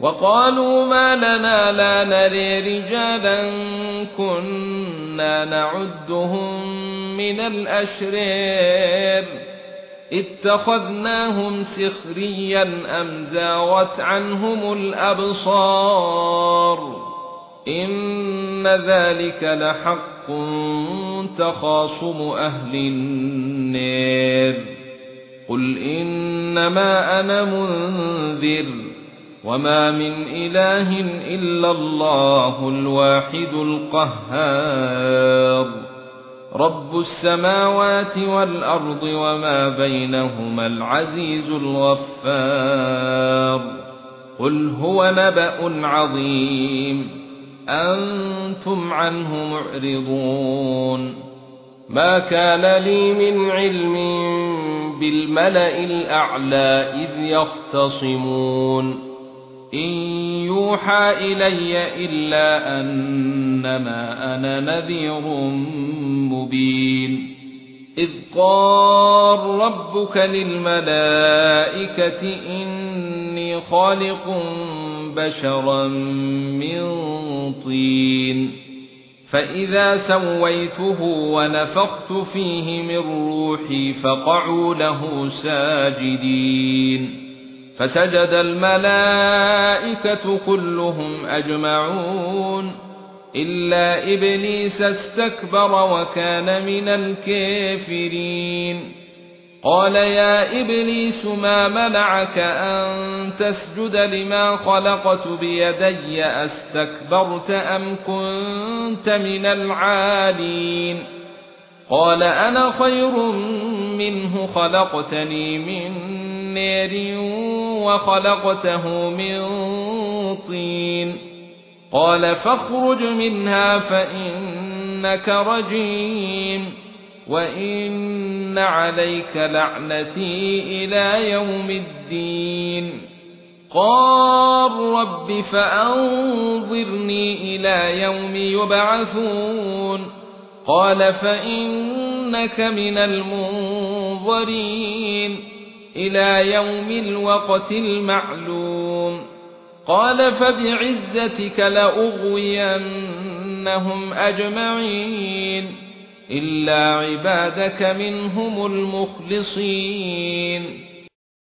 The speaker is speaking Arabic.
وقالوا ما لنا لا نري رجالا كنا نعدهم من الأشرار اتخذناهم سخريا أم زاغت عنهم الأبصار إن ذلك لحق تخاصم أهل النار قل إنما أنا منذر وما من إله إلا الله الواحد القهار رب السماوات والأرض وما بينهما العزيز الغفار قل هو نبأ عظيم أنتم عنه معرضون ما كان لي من علم بالملأ الأعلى إذ يختصمون إن يوحى إلي إلا أنما أنا نذير مبين إذ قال ربك للملائكة إني خالق بشرا من طين فإذا سويته ونفخت فيه من روحي فقعوا له ساجدين فسجد الملائكة كلهم أجمعون إلا إبليس استكبر وكان من الكافرين قال يا إبليس ما منعك أن تسجد لما خلقت بيدي أستكبرت أم كنت من العالين قال أنا خير منه خلقتني من نار وخلقته من طين قال فاخرج منها فإنك رجيم وإن عليك لعنتي إلى يوم الدين قال رب فأنظرني إلى يوم يبعثون قال فإنك من المنظرين إلى يوم الوقت المعلوم قال فبعزتك لأغوينهم أجمعين إلا عبادك منهم المخلصين